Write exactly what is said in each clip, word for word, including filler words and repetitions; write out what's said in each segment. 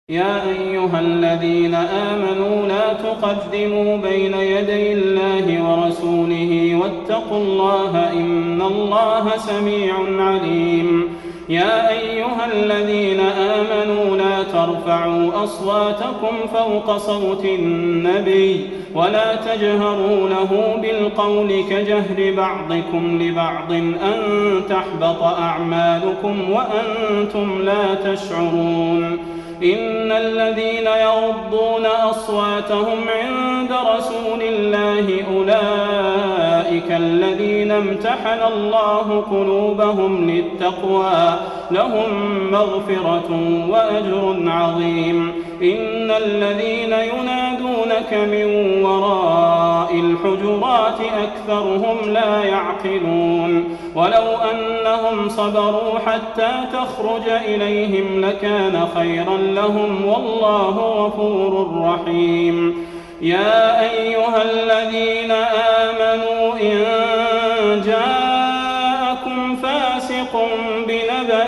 يا أيها الذين آمنوا لا تقدموا بين يدي الله ورسوله واتقوا الله إن الله سميع عليم. يا أيها الذين آمنوا لا ترفعوا أصواتكم فوق صوت النبي ولا تجهروا له بالقول كجهر بعضكم لبعض أن تحبط أعمالكم وأنتم لا تشعرون. إن الذين يغضون أصواتهم عند رسول الله أولئك الذين امتحن الله قلوبهم للتقوى لهم مغفرة وأجر عظيم. إن الذين ينادونك من وراء الحجرات أكثرهم لا يعقلون. ولو أنهم صبروا حتى تخرج إليهم لكان خيرا لهم والله غفور رحيم. يا أيها الذين آمنوا إن جاءكم فاسق بنبأ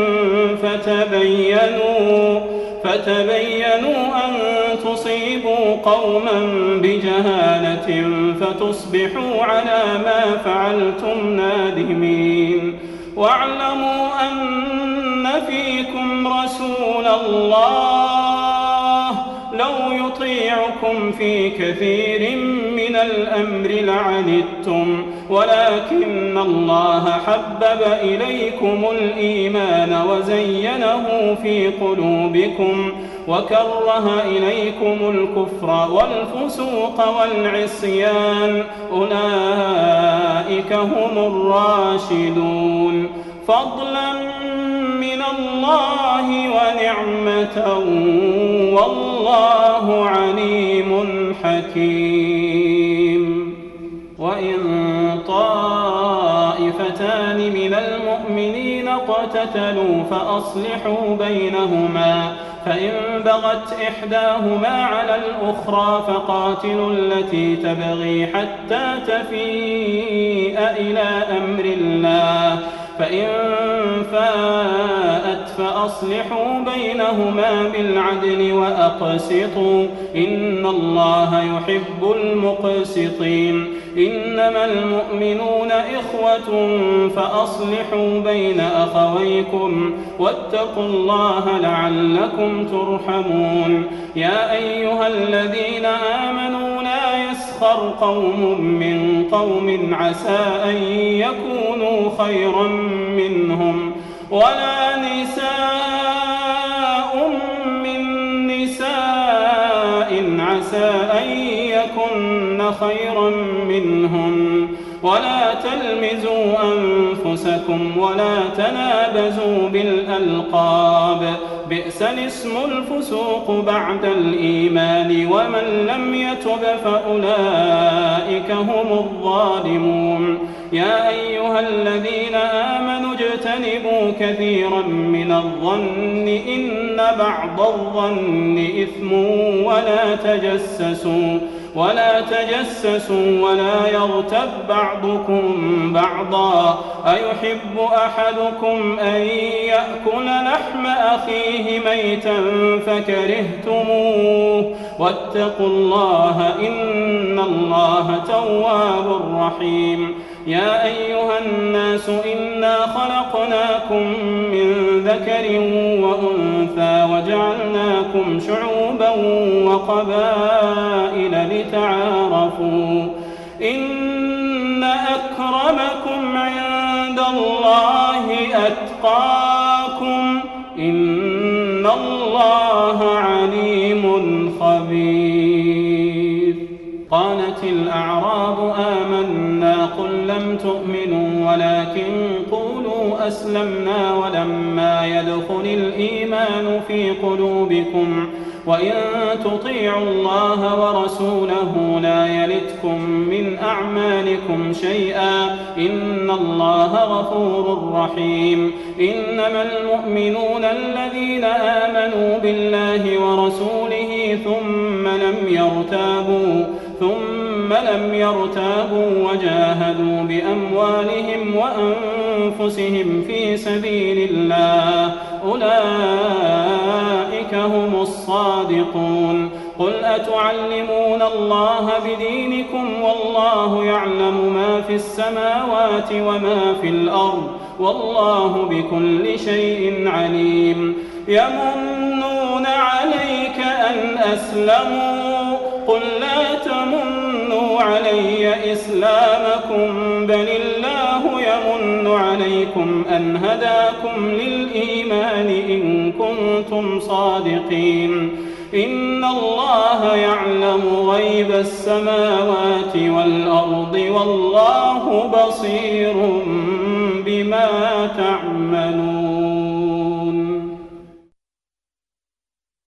فتبينوا فتبينوا أن تصيبوا قوما بجهالة فتصبحوا على ما فعلتم نادمين. واعلموا أن فيكم رسول الله لو يطيعكم في كثير من الأمر لعنتم ولكن الله حبب إليكم الإيمان وزينه في قلوبكم وكره إليكم الكفر والفسوق والعصيان أولئك هم الراشدون. فضلا من الله ونعمة والله عليم حكيم. وإن طائفتان من المؤمنين اقتتلوا فأصلحوا بينهما فإن بغت إحداهما على الأخرى فقاتلوا التي تبغي حتى تفيء إلى أمر الله فإن فاءت فأصلحوا بينهما بالعدل وأقسطوا إن الله يحب المقسطين. إنما المؤمنون إخوة فأصلحوا بين أخويكم واتقوا الله لعلكم ترحمون. يا أيها الذين آمنوا لا يسخر قوم من قوم عسى أن يكونوا خيرا منهم ولا نساء من نساء عسى أن يكن خيرا منهن ولا تلمزوا أنفسكم ولا تنابزوا بالألقاب بئس الاسم الفسوق بعد الإيمان ومن لم يتب فأولئك هم الظالمون. يا أيها الذين آمنوا اجتنبوا كثيرا من الظن إن بعض الظن إثم ولا تجسسوا ولا تجسسوا ولا يغتب بعضكم بعضا أيحب أحدكم أن يأكل لحم أخيه ميتا فكرهتموه واتقوا الله إن الله تواب رحيم. يا أيها الناس إنا خلقناكم من ذكر وأنثى وجعلناكم شعوبا وقبائل لتعارفوا إن أكرمكم عند الله أتقاكم إن الله عليم خبير. قالت الأعراب آمنا قل لم تؤمنوا ولكن قولوا أسلمنا ولما يدخل الإيمان في قلوبكم وإن تطيعوا الله ورسوله لا يلتكم من أعمالكم شيئا إن الله غفور رحيم. إنما المؤمنون الذين آمنوا بالله ورسوله ثم لم يرتابوا ثم لم يرتابوا وجاهدوا بأموالهم وأنفسهم في سبيل الله أولئك هم الصادقون. قل أتعلمون الله بدينكم والله يعلم ما في السماوات وما في الأرض والله بكل شيء عليم. يمنون عليك أن أسلموا قل لا تمنوا علي إسلامكم بل الله يمن عليكم أن هداكم للإيمان إن كنتم صادقين. إن الله يعلم غيب السماوات والأرض والله بصير بما تعملون.